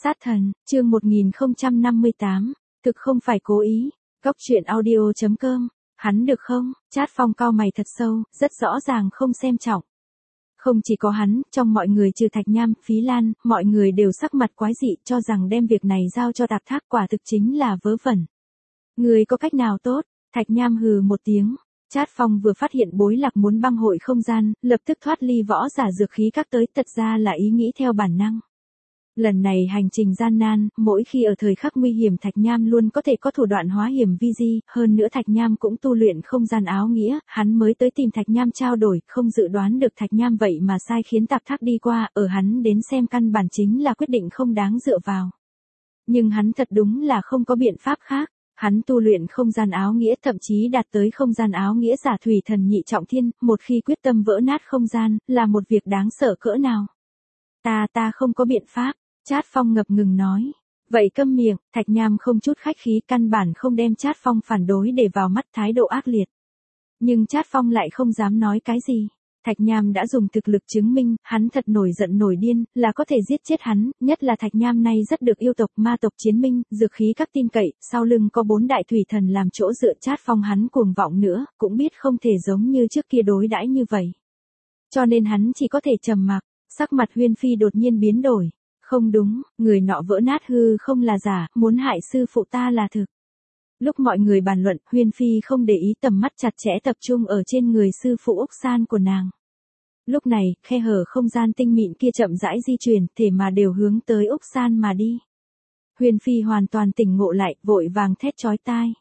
Sát thần, chương 1058, thực không phải cố ý, góc truyện audio.com, hắn được không? Trát Phong cau mày thật sâu, rất rõ ràng không xem trọng. Không chỉ có hắn, trong mọi người trừ Thạch Nham, Phí Lan, mọi người đều sắc mặt quái dị cho rằng đem việc này giao cho Tạp Thác quả thực chính là vớ vẩn. Người có cách nào tốt? Thạch Nham hừ một tiếng. Trát Phong vừa phát hiện Bối Lạc muốn băng hội không gian, lập tức thoát ly võ giả dược khí các tới, thật ra là ý nghĩ theo bản năng. Lần này hành trình gian nan, mỗi khi ở thời khắc nguy hiểm Thạch Nham luôn có thể có thủ đoạn hóa hiểm vi di, hơn nữa Thạch Nham cũng tu luyện không gian áo nghĩa, hắn mới tới tìm Thạch Nham trao đổi, không dự đoán được Thạch Nham vậy mà sai khiến Tạp Thác đi qua, ở hắn đến xem căn bản chính là quyết định không đáng dựa vào. Nhưng hắn thật đúng là không có biện pháp khác. Hắn tu luyện không gian áo nghĩa thậm chí đạt tới không gian áo nghĩa giả thủy thần nhị trọng thiên, một khi quyết tâm vỡ nát không gian, là một việc đáng sợ cỡ nào. Ta không có biện pháp, Trát Phong ngập ngừng nói. Vậy câm miệng, Thạch Nham không chút khách khí, căn bản không đem Trát Phong phản đối để vào mắt, thái độ ác liệt. Nhưng Trát Phong lại không dám nói cái gì. Thạch Nham đã dùng thực lực chứng minh, hắn thật nổi giận nổi điên, là có thể giết chết hắn, nhất là Thạch Nham này rất được yêu tộc ma tộc chiến minh, dược khí các tin cậy, sau lưng có 4 đại thủy thần làm chỗ dựa. Trát Phong hắn cuồng vọng nữa, cũng biết không thể giống như trước kia đối đãi như vậy. Cho nên hắn chỉ có thể trầm mặc, sắc mặt Huyên Phi đột nhiên biến đổi. Không đúng, người nọ vỡ nát hư không là giả, muốn hại sư phụ ta là thực. Lúc mọi người bàn luận, Huyên Phi không để ý, tầm mắt chặt chẽ tập trung ở trên người sư phụ Úc San của nàng. Lúc này, khe hở không gian tinh mịn kia chậm rãi di chuyển, thể mà đều hướng tới Úc San mà đi. Huyên Phi hoàn toàn tỉnh ngộ lại, vội vàng thét chói tai.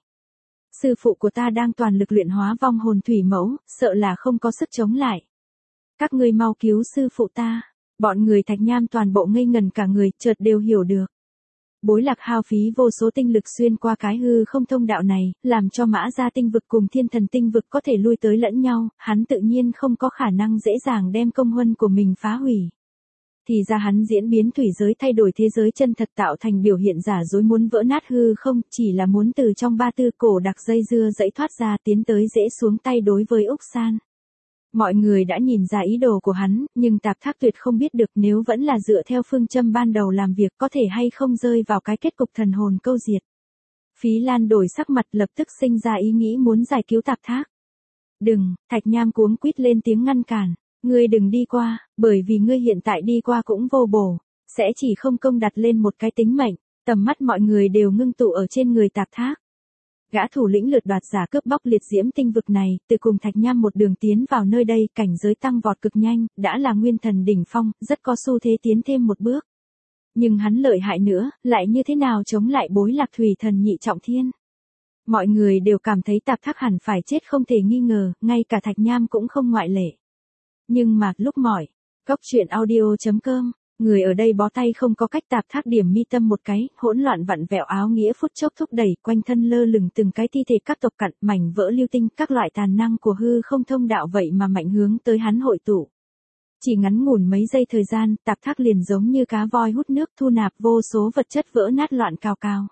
Sư phụ của ta đang toàn lực luyện hóa vong hồn thủy mẫu, sợ là không có sức chống lại. Các ngươi mau cứu sư phụ ta. Bọn người Thạch Nham toàn bộ ngây ngần cả người, chợt đều hiểu được. Bối Lạc hao phí vô số tinh lực xuyên qua cái hư không thông đạo này, làm cho Mã Gia tinh vực cùng Thiên Thần tinh vực có thể lui tới lẫn nhau, hắn tự nhiên không có khả năng dễ dàng đem công huân của mình phá hủy. Thì ra hắn diễn biến thủy giới, thay đổi thế giới chân thật, tạo thành biểu hiện giả dối, muốn vỡ nát hư không, chỉ là muốn từ trong ba tư cổ đặc dây dưa dãy thoát ra, tiến tới dễ xuống tay đối với Úc San. Mọi người đã nhìn ra ý đồ của hắn, nhưng Tạp Thác tuyệt không biết được nếu vẫn là dựa theo phương châm ban đầu làm việc có thể hay không rơi vào cái kết cục thần hồn câu diệt. Phí Lan đổi sắc mặt, lập tức sinh ra ý nghĩ muốn giải cứu Tạp Thác. Đừng, Thạch Nham cuống quýt lên tiếng ngăn cản. Ngươi đừng đi qua, bởi vì ngươi hiện tại đi qua cũng vô bổ, sẽ chỉ không công đặt lên một cái tính mệnh. Tầm mắt mọi người đều ngưng tụ ở trên người Tạp Thác. Gã thủ lĩnh lượt đoạt giả cướp bóc liệt diễm tinh vực này, từ cùng Thạch Nham một đường tiến vào nơi đây, cảnh giới tăng vọt cực nhanh, đã là nguyên thần đỉnh phong, rất có xu thế tiến thêm một bước. Nhưng hắn lợi hại nữa, lại như thế nào chống lại Bối Lạc thủy thần nhị trọng thiên? Mọi người đều cảm thấy Tạp Thác hẳn phải chết không thể nghi ngờ, ngay cả Thạch Nham cũng không ngoại lệ. Nhưng mà, lúc mỏi, góc truyện audio.com, người ở đây bó tay không có cách. Tạp Thác điểm mi tâm một cái, hỗn loạn vặn vẹo áo nghĩa phút chốc thúc đẩy, quanh thân lơ lửng từng cái thi thể các tộc cặn, mảnh vỡ lưu tinh, các loại tàn năng của hư không thông đạo vậy mà mạnh hướng tới hắn hội tụ. Chỉ ngắn ngủn mấy giây thời gian, Tạp Thác liền giống như cá voi hút nước, thu nạp vô số vật chất vỡ nát loạn cao cao.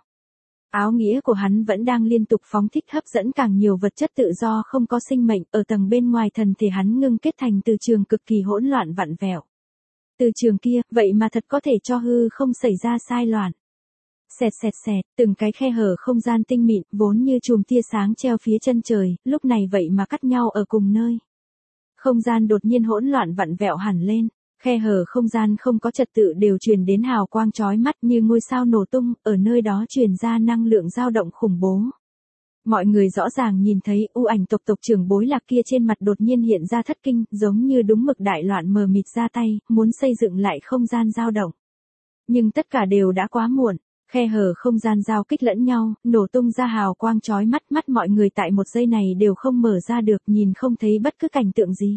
Áo nghĩa của hắn vẫn đang liên tục phóng thích, hấp dẫn càng nhiều vật chất tự do không có sinh mệnh, ở tầng bên ngoài thân thể hắn ngưng kết thành từ trường cực kỳ hỗn loạn vặn vẹo. Từ trường kia, vậy mà thật có thể cho hư không xảy ra sai loạn. Xẹt xẹt xẹt, từng cái khe hở không gian tinh mịn, vốn như chùm tia sáng treo phía chân trời, lúc này vậy mà cắt nhau ở cùng nơi. Không gian đột nhiên hỗn loạn vặn vẹo hẳn lên, khe hở không gian không có trật tự đều truyền đến hào quang chói mắt như ngôi sao nổ tung, ở nơi đó truyền ra năng lượng dao động khủng bố. Mọi người rõ ràng nhìn thấy u ảnh tộc tộc trưởng Bối Lạc kia trên mặt đột nhiên hiện ra thất kinh, giống như đúng mực đại loạn mờ mịt ra tay, muốn xây dựng lại không gian dao động. Nhưng tất cả đều đã quá muộn, khe hở không gian giao kích lẫn nhau, nổ tung ra hào quang chói mắt, mắt mọi người tại một giây này đều không mở ra được, nhìn không thấy bất cứ cảnh tượng gì.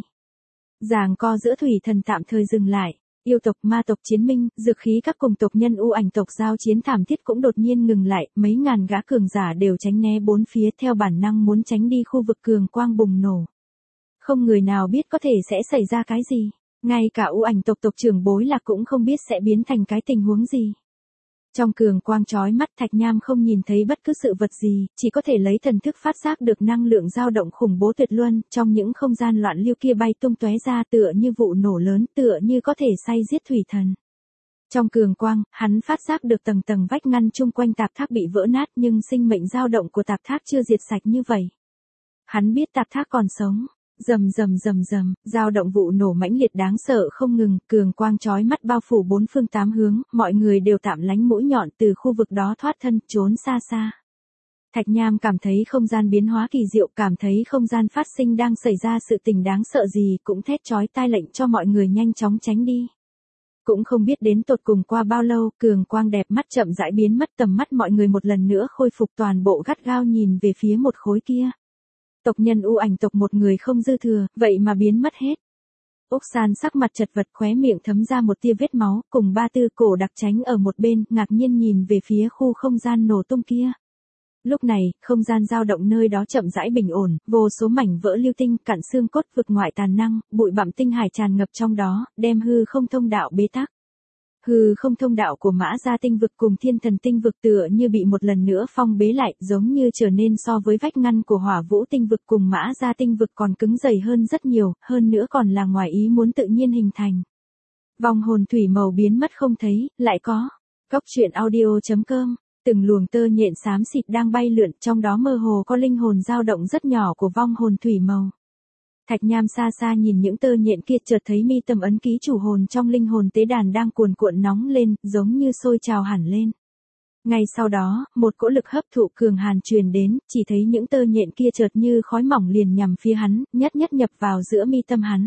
Giằng co giữa thủy thần tạm thời dừng lại. Yêu tộc ma tộc chiến minh, dược khí các cùng tộc nhân u ảnh tộc giao chiến thảm thiết cũng đột nhiên ngừng lại, mấy ngàn gã cường giả đều tránh né bốn phía, theo bản năng muốn tránh đi khu vực cường quang bùng nổ. Không người nào biết có thể sẽ xảy ra cái gì, ngay cả u ảnh tộc tộc trưởng Bối Lạc cũng không biết sẽ biến thành cái tình huống gì. Trong cường quang chói mắt, Thạch Nham không nhìn thấy bất cứ sự vật gì, chỉ có thể lấy thần thức phát giác được năng lượng dao động khủng bố tuyệt luân, trong những không gian loạn lưu kia bay tung tóe ra, tựa như vụ nổ lớn, tựa như có thể xay giết thủy thần. Trong cường quang, hắn phát giác được tầng tầng vách ngăn chung quanh tạp thác bị vỡ nát nhưng sinh mệnh dao động của tạp thác chưa diệt sạch như vậy. Hắn biết tạp thác còn sống. Rầm rầm rầm rầm, dao động vụ nổ mãnh liệt đáng sợ không ngừng, cường quang chói mắt bao phủ bốn phương tám hướng, mọi người đều tạm lánh mũi nhọn từ khu vực đó thoát thân, trốn xa xa. Thạch Nham cảm thấy không gian biến hóa kỳ diệu, cảm thấy không gian phát sinh đang xảy ra sự tình đáng sợ gì, cũng thét chói tai lệnh cho mọi người nhanh chóng tránh đi. Cũng không biết đến tột cùng qua bao lâu, cường quang đẹp mắt chậm rãi biến mất, tầm mắt mọi người một lần nữa khôi phục, toàn bộ gắt gao nhìn về phía một khối kia. Tộc nhân U Ảnh tộc một người không dư thừa, vậy mà biến mất hết. Úc San sắc mặt chật vật, khóe miệng thấm ra một tia vết máu, cùng Ba Tư Cổ Đặc tránh ở một bên, ngạc nhiên nhìn về phía khu không gian nổ tung kia. Lúc này, không gian dao động nơi đó chậm rãi bình ổn, vô số mảnh vỡ lưu tinh, cặn xương cốt, vực ngoại tàn năng, bụi bặm tinh hải tràn ngập trong đó, đem hư không thông đạo bế tắc. Hư không thông đạo của Mã Gia tinh vực cùng Thiên Thần tinh vực tựa như bị một lần nữa phong bế lại, giống như trở nên so với vách ngăn của Hỏa Vũ tinh vực cùng Mã Gia tinh vực còn cứng dày hơn rất nhiều, hơn nữa còn là ngoài ý muốn tự nhiên hình thành. Vòng hồn thủy màu biến mất không thấy, lại có. Cốc truyện audio.com. Từng luồng tơ nhện xám xịt đang bay lượn, trong đó mơ hồ có linh hồn dao động rất nhỏ của vong hồn thủy màu. Thạch Nham xa xa nhìn những tơ nhện kia, chợt thấy mi tâm ấn ký chủ hồn trong linh hồn tế đàn đang cuồn cuộn nóng lên, giống như sôi trào hẳn lên. Ngay sau đó, một cỗ lực hấp thụ cường hàn truyền đến, chỉ thấy những tơ nhện kia chợt như khói mỏng liền nhằm phía hắn, nhất nhất nhập vào giữa mi tâm hắn.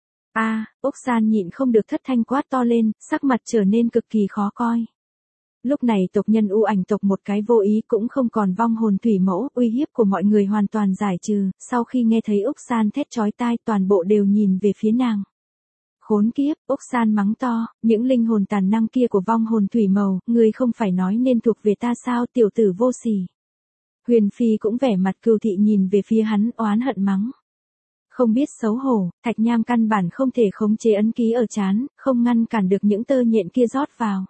Úc San nhịn không được thất thanh quát to lên, sắc mặt trở nên cực kỳ khó coi. Lúc này tộc nhân U Ảnh tộc một cái vô ý cũng không còn vong hồn thủy mẫu, uy hiếp của mọi người hoàn toàn giải trừ, sau khi nghe thấy Úc San thét chói tai, toàn bộ đều nhìn về phía nàng. Khốn kiếp, Úc San mắng to, những linh hồn tàn năng kia của vong hồn thủy màu, ngươi không phải nói nên thuộc về ta sao, tiểu tử vô sỉ. Huyền Phi cũng vẻ mặt cừu thị nhìn về phía hắn, oán hận mắng. Không biết xấu hổ, Thạch Nham căn bản không thể khống chế ấn ký ở trán, không ngăn cản được những tơ nhện kia rót vào.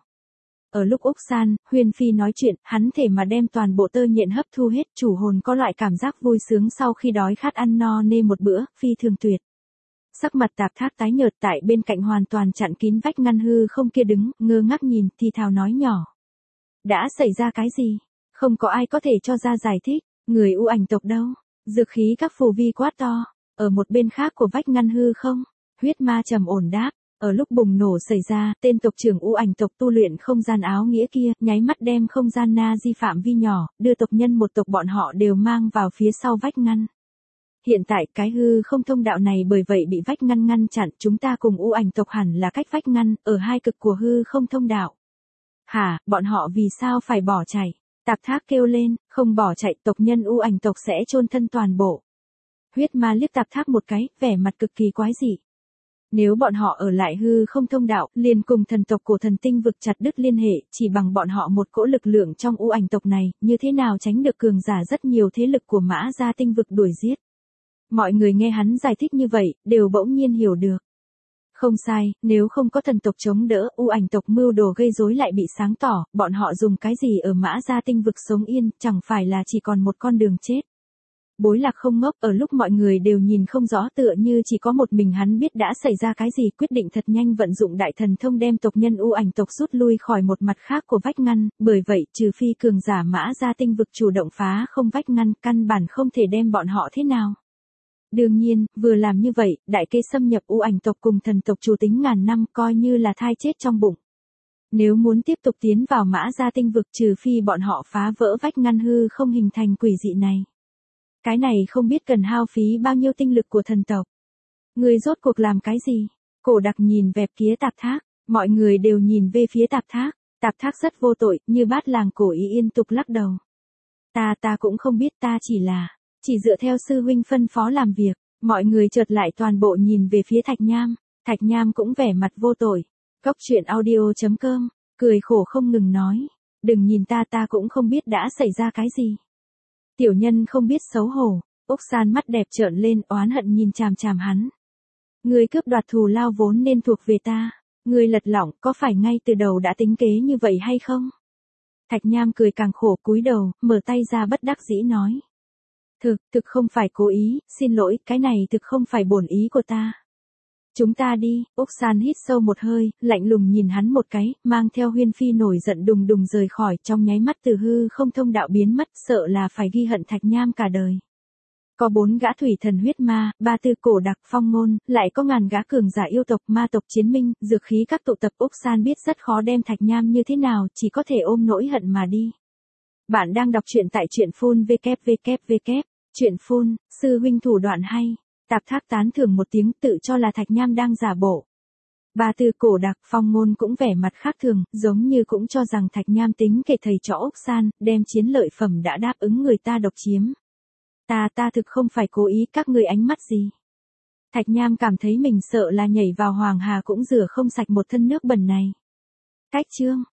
Ở lúc Úc San, Huyền Phi nói chuyện, hắn thể mà đem toàn bộ tơ nhện hấp thu hết, chủ hồn có loại cảm giác vui sướng sau khi đói khát ăn no nê một bữa, phi thường tuyệt. Sắc mặt Tạp Thác tái nhợt, tại bên cạnh hoàn toàn chặn kín vách ngăn hư không kia đứng, ngơ ngác nhìn, thì thào nói nhỏ. Đã xảy ra cái gì? Không có ai có thể cho ra giải thích, người U Ảnh tộc đâu? Dược khí các phù vi quát to, ở một bên khác của vách ngăn hư không? Huyết Ma trầm ổn đáp. Ở lúc bùng nổ xảy ra, tên tộc trưởng U Ảnh tộc tu luyện không gian áo nghĩa kia, nháy mắt đem không gian na di phạm vi nhỏ, đưa tộc nhân một tộc bọn họ đều mang vào phía sau vách ngăn. Hiện tại cái hư không thông đạo này bởi vậy bị vách ngăn ngăn chặn, chúng ta cùng U Ảnh tộc hẳn là cách vách ngăn, ở hai cực của hư không thông đạo. Hả, bọn họ vì sao phải bỏ chạy? Tạp Thác kêu lên, không bỏ chạy, tộc nhân U Ảnh tộc sẽ chôn thân toàn bộ. Huyết Ma liếc Tạp Thác một cái, vẻ mặt cực kỳ quái dị. Nếu bọn họ ở lại hư không thông đạo, liền cùng thần tộc của thần tinh vực chặt đứt liên hệ, chỉ bằng bọn họ một cỗ lực lượng trong U Ảnh tộc này, như thế nào tránh được cường giả rất nhiều thế lực của Mã Gia tinh vực đuổi giết. Mọi người nghe hắn giải thích như vậy, đều bỗng nhiên hiểu được. Không sai, nếu không có thần tộc chống đỡ, U Ảnh tộc mưu đồ gây rối lại bị sáng tỏ, bọn họ dùng cái gì ở Mã Gia tinh vực sống yên, chẳng phải là chỉ còn một con đường chết. Bối Lạc không ngốc, ở lúc mọi người đều nhìn không rõ tựa như chỉ có một mình hắn biết đã xảy ra cái gì, quyết định thật nhanh vận dụng đại thần thông đem tộc nhân U Ảnh tộc rút lui khỏi một mặt khác của vách ngăn, bởi vậy trừ phi cường giả Mã Gia tinh vực chủ động phá không vách ngăn, căn bản không thể đem bọn họ thế nào. Đương nhiên, vừa làm như vậy, đại kê xâm nhập U Ảnh tộc cùng thần tộc chủ tính ngàn năm coi như là thai chết trong bụng. Nếu muốn tiếp tục tiến vào Mã Gia tinh vực trừ phi bọn họ phá vỡ vách ngăn hư không hình thành quỷ dị này. Cái này không biết cần hao phí bao nhiêu tinh lực của thần tộc. Người rốt cuộc làm cái gì? Cổ Đặc nhìn về phía Tạp Thác, mọi người đều nhìn về phía Tạp Thác. Tạp Thác rất vô tội, như bát làng cổ ý yên tục lắc đầu. Ta cũng không biết, ta chỉ dựa theo sư huynh phân phó làm việc. Mọi người chợt lại toàn bộ nhìn về phía Thạch Nham. Thạch Nham cũng vẻ mặt vô tội. Cốc truyện audio.com, cười khổ không ngừng nói. Đừng nhìn ta cũng không biết đã xảy ra cái gì. Tiểu nhân không biết xấu hổ. Úc San mắt đẹp trợn lên, oán hận nhìn chằm chằm hắn. Ngươi cướp đoạt thù lao vốn nên thuộc về ta. Ngươi lật lỏng, có phải ngay từ đầu đã tính kế như vậy hay không? Thạch Nham cười càng khổ, cúi đầu, mở tay ra bất đắc dĩ nói. Thực không phải cố ý, xin lỗi, cái này thực không phải bổn ý của ta. Chúng ta đi, Úc San hít sâu một hơi, lạnh lùng nhìn hắn một cái, mang theo Huyên Phi nổi giận đùng đùng rời khỏi, trong nháy mắt từ hư không thông đạo biến mất, sợ là phải ghi hận Thạch Nham cả đời. Có 4 gã thủy thần huyết ma, 3 tư cổ đặc phong ngôn, lại có ngàn gã cường giả yêu tộc ma tộc chiến minh, dược khí các tụ tập. Úc San biết rất khó đem Thạch Nham như thế nào, chỉ có thể ôm nỗi hận mà đi. Bạn đang đọc truyện tại truyện phun www. Truyện phun, sư huynh thủ đoạn hay. Tạp Thác tán thưởng một tiếng, tự cho là Thạch Nham đang giả bộ. 3 tư cổ đặc phong ngôn cũng vẻ mặt khác thường, giống như cũng cho rằng Thạch Nham tính kể thầy trò Úc San, đem chiến lợi phẩm đã đáp ứng người ta độc chiếm. Ta thực không phải cố ý, các ngươi ánh mắt gì? Thạch Nham cảm thấy mình sợ là nhảy vào Hoàng Hà cũng rửa không sạch một thân nước bẩn này. Cách chương.